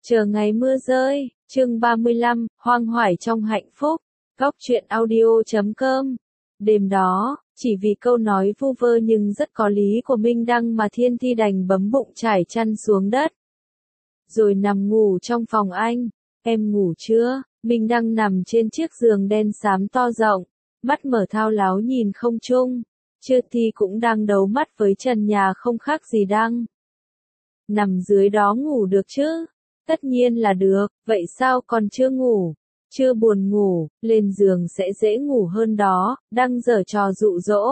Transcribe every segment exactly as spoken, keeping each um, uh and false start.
Chờ ngày mưa rơi, chương ba mươi lăm, hoang hoải trong hạnh phúc, góc truyện audio chấm com. Đêm đó, chỉ vì câu nói vu vơ nhưng rất có lý của Minh Đăng mà Thiên Thi đành bấm bụng trải chăn xuống đất. Rồi nằm ngủ trong phòng anh. Em ngủ chưa? Minh Đăng nằm trên chiếc giường đen xám to rộng, mắt mở thao láo nhìn không trung. Chưa Thi cũng đang đấu mắt với trần nhà không khác gì Đăng. Nằm dưới đó ngủ được chứ? Tất nhiên là được, vậy sao còn chưa ngủ? Chưa buồn ngủ, lên giường sẽ dễ ngủ hơn đó, Đăng giở trò dụ dỗ.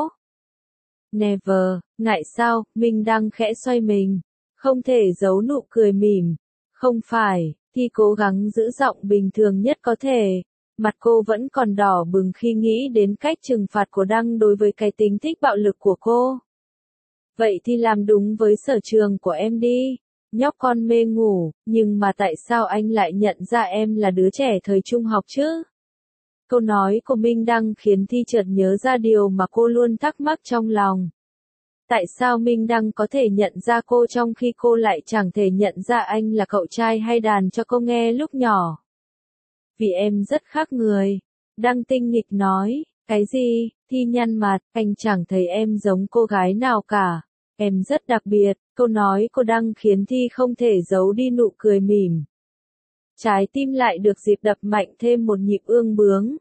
Never, ngại sao, Minh Đăng khẽ xoay mình, không thể giấu nụ cười mỉm. Không phải, Thi cố gắng giữ giọng bình thường nhất có thể. Mặt cô vẫn còn đỏ bừng khi nghĩ đến cách trừng phạt của Đăng đối với cái tính thích bạo lực của cô. Vậy thì làm đúng với sở trường của em đi. Nhóc con mê ngủ, nhưng mà tại sao anh lại nhận ra em là đứa trẻ thời trung học chứ? Câu nói của Minh Đăng khiến Thi chợt nhớ ra điều mà cô luôn thắc mắc trong lòng. Tại sao Minh Đăng có thể nhận ra cô trong khi cô lại chẳng thể nhận ra anh là cậu trai hay đàn cho cô nghe lúc nhỏ? Vì em rất khác người. Đăng tinh nghịch nói, cái gì? Thi nhăn mặt, anh chẳng thấy em giống cô gái nào cả. Em rất đặc biệt, câu nói cô Đăng khiến Thi không thể giấu đi nụ cười mỉm. Trái tim lại được dịp đập mạnh thêm một nhịp ương bướng.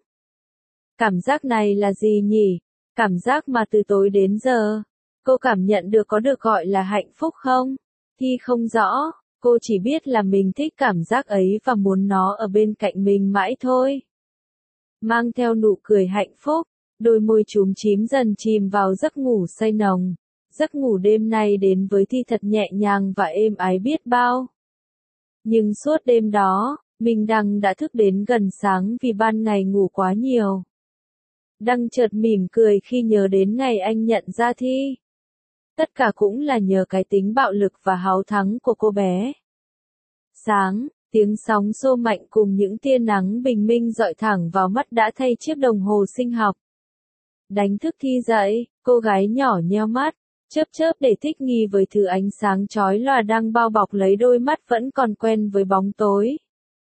Cảm giác này là gì nhỉ? Cảm giác mà từ tối đến giờ, cô cảm nhận được có được gọi là hạnh phúc không? Thi không rõ, cô chỉ biết là mình thích cảm giác ấy và muốn nó ở bên cạnh mình mãi thôi. Mang theo nụ cười hạnh phúc, đôi môi chúm chím dần chìm vào giấc ngủ say nồng. Giấc ngủ đêm nay đến với Thi thật nhẹ nhàng và êm ái biết bao. Nhưng suốt đêm đó, Minh Đăng đã thức đến gần sáng vì ban ngày ngủ quá nhiều. Đăng chợt mỉm cười khi nhớ đến ngày anh nhận ra Thi. Tất cả cũng là nhờ cái tính bạo lực và háo thắng của cô bé. Sáng, tiếng sóng xô mạnh cùng những tia nắng bình minh rọi thẳng vào mắt đã thay chiếc đồng hồ sinh học. Đánh thức Thi dậy, cô gái nhỏ nheo mắt, chớp chớp để thích nghi với thứ ánh sáng chói lòa đang bao bọc lấy đôi mắt vẫn còn quen với bóng tối.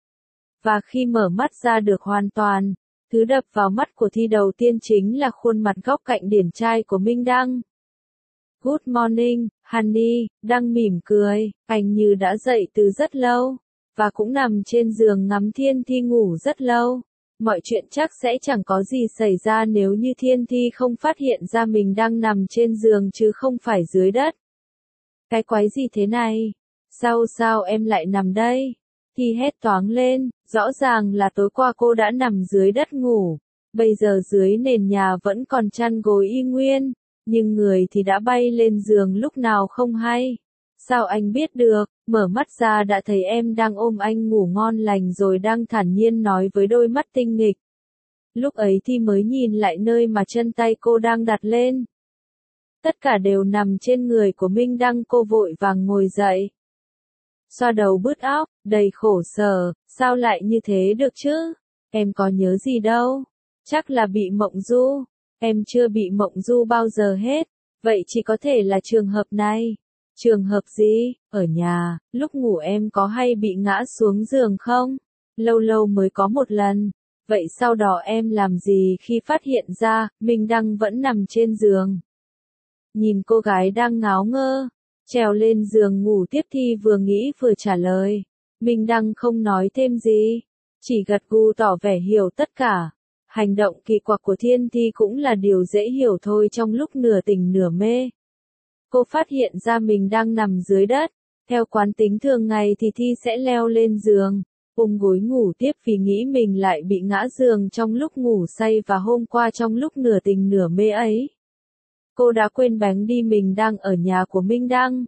Và khi mở mắt ra được hoàn toàn, thứ đập vào mắt của Thi đầu tiên chính là khuôn mặt góc cạnh điển trai của Minh Đăng. Good morning, honey, Đăng mỉm cười, anh như đã dậy từ rất lâu, và cũng nằm trên giường ngắm Thiên Thi ngủ rất lâu. Mọi chuyện chắc sẽ chẳng có gì xảy ra nếu như Thiên Thi không phát hiện ra mình đang nằm trên giường chứ không phải dưới đất. Cái quái gì thế này? Sao sao em lại nằm đây? Thi hét toáng lên, rõ ràng là tối qua cô đã nằm dưới đất ngủ. Bây giờ dưới nền nhà vẫn còn chăn gối y nguyên, nhưng người thì đã bay lên giường lúc nào không hay. Sao anh biết được? Mở mắt ra đã thấy em đang ôm anh ngủ ngon lành rồi đang thản nhiên nói với đôi mắt tinh nghịch. Lúc ấy Thi mới nhìn lại nơi mà chân tay cô đang đặt lên. Tất cả đều nằm trên người của Minh Đăng. Cô vội vàng ngồi dậy. Xoa đầu bứt óc, đầy khổ sở, sao lại như thế được chứ? Em có nhớ gì đâu. Chắc là bị mộng du. Em chưa bị mộng du bao giờ hết. Vậy chỉ có thể là trường hợp này. Trường hợp gì? Ở nhà, lúc ngủ em có hay bị ngã xuống giường không? Lâu lâu mới có một lần. Vậy sau đó em làm gì khi phát hiện ra, Minh Đăng vẫn nằm trên giường? Nhìn cô gái đang ngáo ngơ, trèo lên giường ngủ tiếp Thi vừa nghĩ vừa trả lời. Minh Đăng không nói thêm gì, chỉ gật gù tỏ vẻ hiểu tất cả. Hành động kỳ quặc của Thiên Thi cũng là điều dễ hiểu thôi trong lúc nửa tỉnh nửa mê. Cô phát hiện ra mình đang nằm dưới đất. Theo quán tính thường ngày thì Thi sẽ leo lên giường, ôm gối ngủ tiếp vì nghĩ mình lại bị ngã giường trong lúc ngủ say và hôm qua trong lúc nửa tình nửa mê ấy. Cô đã quên bén đi mình đang ở nhà của Minh Đăng.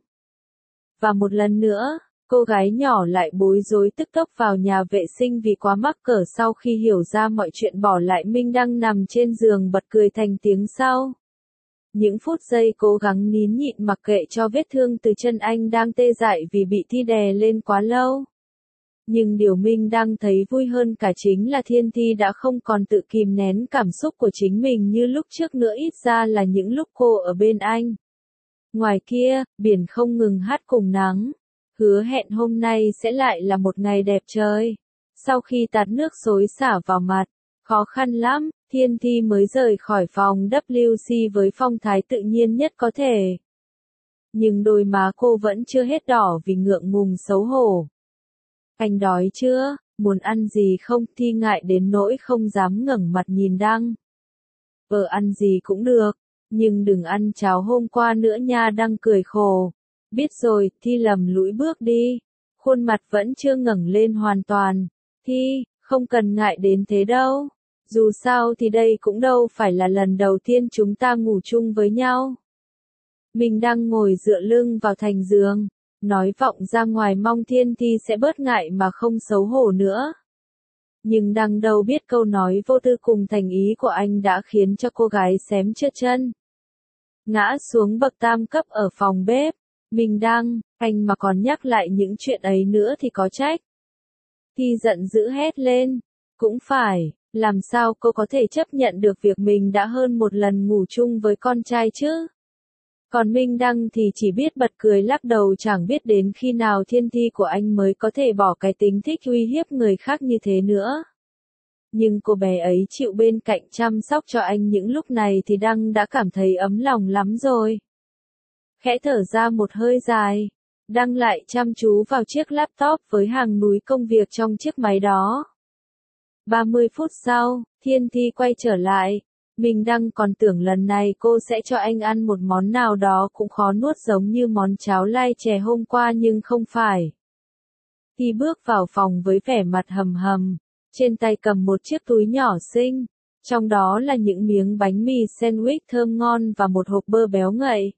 Và một lần nữa, cô gái nhỏ lại bối rối tức tốc vào nhà vệ sinh vì quá mắc cỡ sau khi hiểu ra mọi chuyện bỏ lại Minh Đăng nằm trên giường bật cười thành tiếng sau. Những phút giây cố gắng nín nhịn mặc kệ cho vết thương từ chân anh đang tê dại vì bị Thi đè lên quá lâu. Nhưng điều Minh Đăng thấy vui hơn cả chính là Thiên Thi đã không còn tự kìm nén cảm xúc của chính mình như lúc trước nữa, ít ra là những lúc cô ở bên anh. Ngoài kia, biển không ngừng hát cùng nắng. hứa hẹn hôm nay sẽ lại là một ngày đẹp trời. Sau khi tạt nước xối xả vào mặt, khó khăn lắm, Thiên Thi mới rời khỏi phòng W C với phong thái tự nhiên nhất có thể. Nhưng đôi má cô vẫn chưa hết đỏ vì ngượng ngùng xấu hổ. Anh đói chưa? Muốn ăn gì không? Thi ngại đến nỗi không dám ngẩng mặt nhìn Đăng. Ờ ăn gì cũng được, nhưng đừng ăn cháo hôm qua nữa nha. Đăng cười khổ. Biết rồi, Thi lầm lũi bước đi. Khuôn mặt vẫn chưa ngẩng lên hoàn toàn. Thi, không cần ngại đến thế đâu. Dù sao thì đây cũng đâu phải là lần đầu tiên chúng ta ngủ chung với nhau. Mình đang ngồi dựa lưng vào thành giường, nói vọng ra ngoài mong Thiên Thi sẽ bớt ngại mà không xấu hổ nữa. Nhưng Đăng đâu biết câu nói vô tư cùng thành ý của anh đã khiến cho cô gái xém trượt chân. Ngã xuống bậc tam cấp ở phòng bếp. Mình Đăng, anh mà còn nhắc lại những chuyện ấy nữa thì có trách. Thi giận dữ hét lên. Cũng phải, làm sao cô có thể chấp nhận được việc mình đã hơn một lần ngủ chung với con trai chứ? Còn Minh Đăng thì chỉ biết bật cười lắc đầu, chẳng biết đến khi nào Thiên Thi của anh mới có thể bỏ cái tính thích uy hiếp người khác như thế nữa. Nhưng cô bé ấy chịu bên cạnh chăm sóc cho anh những lúc này thì Đăng đã cảm thấy ấm lòng lắm rồi. Khẽ thở ra một hơi dài, Đăng lại chăm chú vào chiếc laptop với hàng núi công việc trong chiếc máy đó. ba mươi phút sau, Thiên Thi quay trở lại. Mình Đăng còn tưởng lần này cô sẽ cho anh ăn một món nào đó cũng khó nuốt giống như món cháo lai chè hôm qua, nhưng không phải. Thi bước vào phòng với vẻ mặt hầm hầm, trên tay cầm một chiếc túi nhỏ xinh, trong đó là những miếng bánh mì sandwich thơm ngon và một hộp bơ béo ngậy.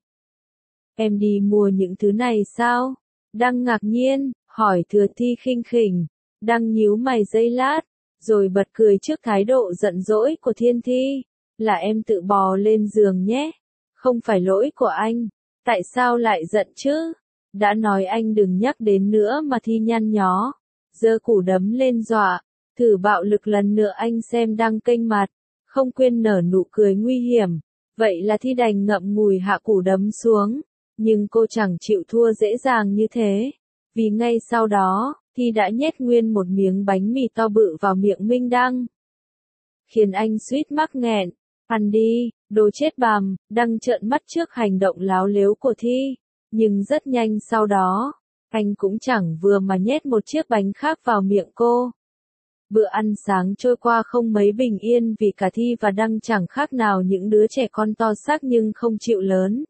Em đi mua những thứ này sao? Đăng ngạc nhiên, hỏi Thừa Thi khinh khỉnh. Đăng nhíu mày giây lát, rồi bật cười trước thái độ giận dỗi của Thiên Thi. Là em tự bò lên giường nhé. Không phải lỗi của anh. Tại sao lại giận chứ? Đã nói anh đừng nhắc đến nữa mà. Thi nhăn nhó, giơ củ đấm lên dọa. Thử bạo lực lần nữa anh xem. Đăng kênh mặt, không quên nở nụ cười nguy hiểm. Vậy là Thi đành ngậm ngùi hạ củ đấm xuống. Nhưng cô chẳng chịu thua dễ dàng như thế. Vì ngay sau đó, Thi đã nhét nguyên một miếng bánh mì to bự vào miệng Minh Đăng. Khiến anh suýt mắc nghẹn. Ăn đi, đồ chết bằm. Đăng trợn mắt trước hành động láo lếu của Thi. Nhưng rất nhanh sau đó, anh cũng chẳng vừa mà nhét một chiếc bánh khác vào miệng cô. Bữa ăn sáng trôi qua không mấy bình yên vì cả Thi và Đăng chẳng khác nào những đứa trẻ con to xác nhưng không chịu lớn.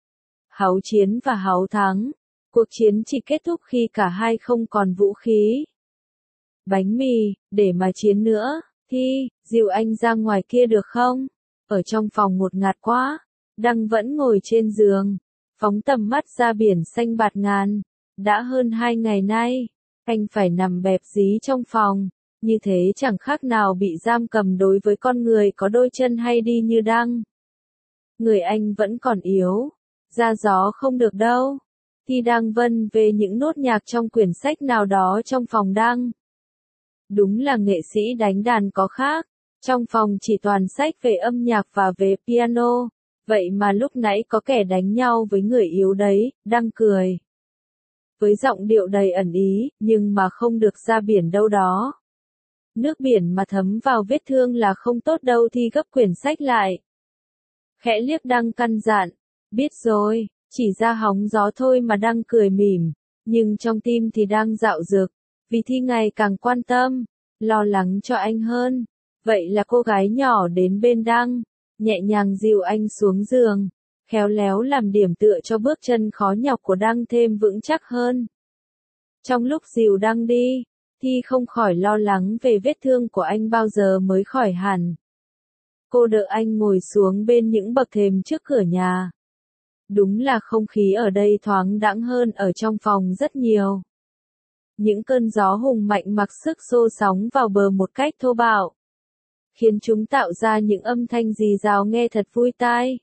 Háu chiến và háu thắng. Cuộc chiến chỉ kết thúc khi cả hai không còn vũ khí. Bánh mì, để mà chiến nữa. Thi, dìu anh ra ngoài kia được không? Ở trong phòng ngột ngạt quá. Đăng vẫn ngồi trên giường, phóng tầm mắt ra biển xanh bạt ngàn. Đã hơn hai ngày nay, anh phải nằm bẹp dí trong phòng. Như thế chẳng khác nào bị giam cầm đối với con người có đôi chân hay đi như Đăng. Người anh vẫn còn yếu. Ra gió không được đâu. Thi đang vân về những nốt nhạc trong quyển sách nào đó trong phòng Đăng. Đúng là nghệ sĩ đánh đàn có khác. Trong phòng chỉ toàn sách về âm nhạc và về piano. Vậy mà lúc nãy có kẻ đánh nhau với người yếu đấy. Đăng cười với giọng điệu đầy ẩn ý, nhưng mà không được ra biển đâu đó. Nước biển mà thấm vào vết thương là không tốt đâu. Thi gấp quyển sách lại, khẽ liếc Đăng căn dặn. Biết rồi, chỉ ra hóng gió thôi mà. Đăng cười mỉm, nhưng trong tim thì đang dạo dực, vì Thi ngày càng quan tâm, lo lắng cho anh hơn. Vậy là cô gái nhỏ đến bên Đăng, nhẹ nhàng dìu anh xuống giường, khéo léo làm điểm tựa cho bước chân khó nhọc của Đăng thêm vững chắc hơn. Trong lúc dìu Đăng đi, Thi không khỏi lo lắng về vết thương của anh bao giờ mới khỏi hẳn. Cô đỡ anh ngồi xuống bên những bậc thềm trước cửa nhà. Đúng là không khí ở đây thoáng đãng hơn ở trong phòng rất nhiều. Những cơn gió hùng mạnh mặc sức xô sóng vào bờ một cách thô bạo, khiến chúng tạo ra những âm thanh rì rào nghe thật vui tai.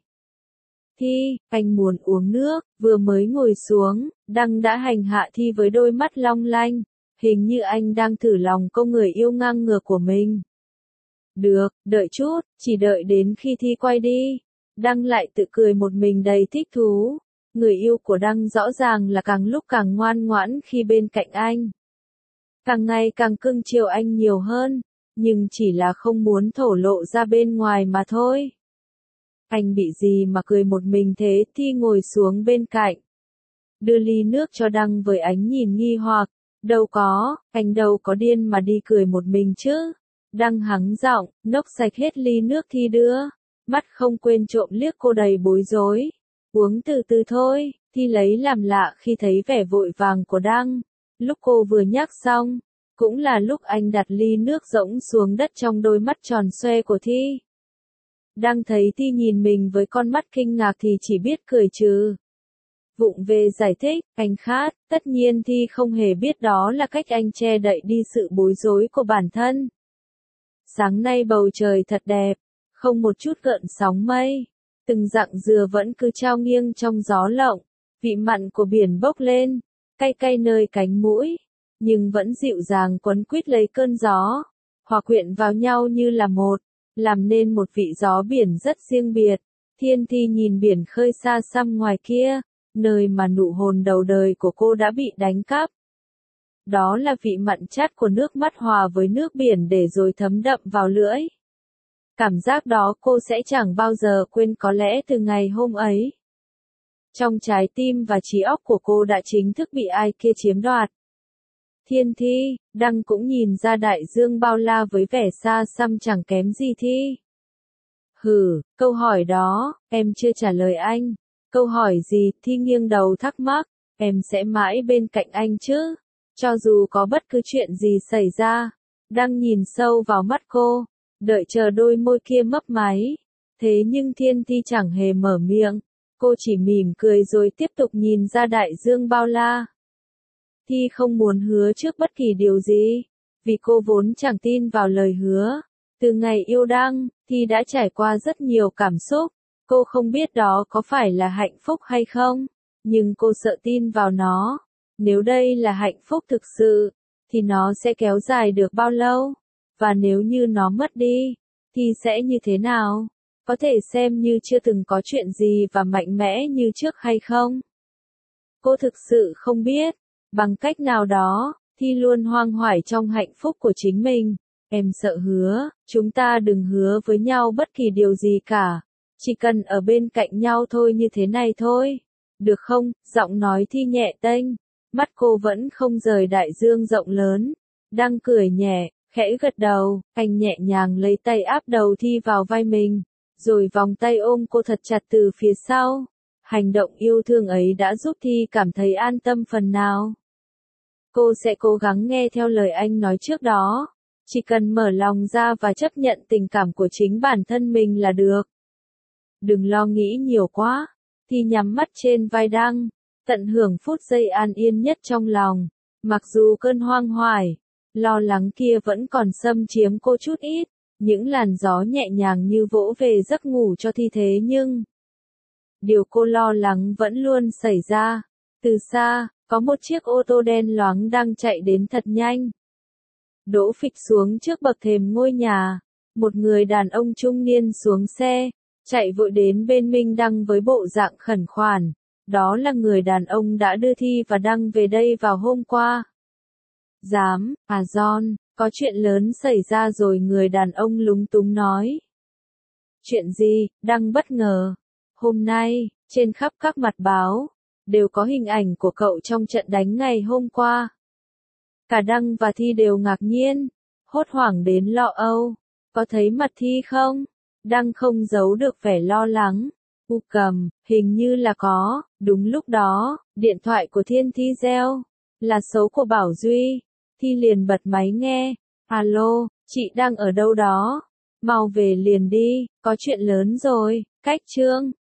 Thi, anh muốn uống nước. Vừa mới ngồi xuống, Đăng đã hành hạ Thi với đôi mắt long lanh. Hình như anh đang thử lòng cô người yêu ngang ngược của mình. Được, đợi chút, chỉ đợi đến khi Thi quay đi. Đăng lại tự cười một mình đầy thích thú. Người yêu của Đăng rõ ràng là càng lúc càng ngoan ngoãn khi bên cạnh anh. Càng ngày càng cưng chiều anh nhiều hơn, nhưng chỉ là không muốn thổ lộ ra bên ngoài mà thôi. Anh bị gì mà cười một mình thế? Thi ngồi xuống bên cạnh, đưa ly nước cho Đăng với ánh nhìn nghi hoặc. Đâu có, anh đâu có điên mà đi cười một mình chứ. Đăng hắng giọng, nốc sạch hết ly nước Thi đưa, mắt không quên trộm liếc cô đầy bối rối. Uống từ từ thôi, Thi lấy làm lạ khi thấy vẻ vội vàng của Đăng. Lúc cô vừa nhắc xong, cũng là lúc anh đặt ly nước rỗng xuống đất trong đôi mắt tròn xoe của Thi. Đăng thấy Thi nhìn mình với con mắt kinh ngạc thì chỉ biết cười trừ. Vụng về giải thích, anh khát, tất nhiên Thi không hề biết đó là cách anh che đậy đi sự bối rối của bản thân. Sáng nay bầu trời thật đẹp, không một chút gợn sóng mây, từng rặng dừa vẫn cứ trao nghiêng trong gió lộng, vị mặn của biển bốc lên, cay cay nơi cánh mũi, nhưng vẫn dịu dàng quấn quýt lấy cơn gió, hòa quyện vào nhau như là một, làm nên một vị gió biển rất riêng biệt. Thiên Thi nhìn biển khơi xa xăm ngoài kia, nơi mà nụ hôn đầu đời của cô đã bị đánh cắp. Đó là vị mặn chát của nước mắt hòa với nước biển để rồi thấm đậm vào lưỡi. Cảm giác đó cô sẽ chẳng bao giờ quên, có lẽ từ ngày hôm ấy. Trong trái tim và trí óc của cô đã chính thức bị ai kia chiếm đoạt. Thiên Thi, Đăng cũng nhìn ra đại dương bao la với vẻ xa xăm chẳng kém gì Thi. Hừ, câu hỏi đó, em chưa trả lời anh. Câu hỏi gì? Thi nghiêng đầu thắc mắc. Em sẽ mãi bên cạnh anh chứ? Cho dù có bất cứ chuyện gì xảy ra. Đăng nhìn sâu vào mắt cô, đợi chờ đôi môi kia mấp máy. Thế nhưng Thiên Thi chẳng hề mở miệng. Cô chỉ mỉm cười rồi tiếp tục nhìn ra đại dương bao la. Thi không muốn hứa trước bất kỳ điều gì, vì cô vốn chẳng tin vào lời hứa. Từ ngày yêu Đăng, Thi đã trải qua rất nhiều cảm xúc. Cô không biết đó có phải là hạnh phúc hay không, nhưng cô sợ tin vào nó. Nếu đây là hạnh phúc thực sự, thì nó sẽ kéo dài được bao lâu? Và nếu như nó mất đi, thì sẽ như thế nào? Có thể xem như chưa từng có chuyện gì và mạnh mẽ như trước hay không? Cô thực sự không biết. Bằng cách nào đó, Thi luôn hoang hoài trong hạnh phúc của chính mình. Em sợ hứa, chúng ta đừng hứa với nhau bất kỳ điều gì cả. Chỉ cần ở bên cạnh nhau thôi, như thế này thôi. Được không? Giọng nói Thi nhẹ tênh. Mắt cô vẫn không rời đại dương rộng lớn. Đăng cười nhẹ, khẽ gật đầu. Anh nhẹ nhàng lấy tay áp đầu Thi vào vai mình, rồi vòng tay ôm cô thật chặt từ phía sau. Hành động yêu thương ấy đã giúp Thi cảm thấy an tâm phần nào. Cô sẽ cố gắng nghe theo lời anh nói trước đó. Chỉ cần mở lòng ra và chấp nhận tình cảm của chính bản thân mình là được. Đừng lo nghĩ nhiều quá. Thi nhắm mắt trên vai Đăng, tận hưởng phút giây an yên nhất trong lòng. Mặc dù cơn hoang hoài, lo lắng kia vẫn còn xâm chiếm cô chút ít. Những làn gió nhẹ nhàng như vỗ về giấc ngủ cho Thi, thế nhưng điều cô lo lắng vẫn luôn xảy ra. Từ xa, có một chiếc ô tô đen loáng đang chạy đến thật nhanh. Đỗ phịch xuống trước bậc thềm ngôi nhà. Một người đàn ông trung niên xuống xe, chạy vội đến bên Minh Đăng với bộ dạng khẩn khoản. Đó là người đàn ông đã đưa Thi và Đăng về đây vào hôm qua. Dám, à John, có chuyện lớn xảy ra rồi, người đàn ông lúng túng nói. Chuyện gì? Đăng bất ngờ. Hôm nay, trên khắp các mặt báo, đều có hình ảnh của cậu trong trận đánh ngày hôm qua. Cả Đăng và Thi đều ngạc nhiên, hốt hoảng đến lo âu. Có thấy mặt Thi không? Đăng không giấu được vẻ lo lắng. U cầm, hình như là có. Đúng lúc đó, điện thoại của Thiên Thi reo. Là số của Bảo Duy. Thi liền bật máy nghe. Alo, chị đang ở đâu đó? Mau về liền đi, có chuyện lớn rồi. Cách Trương.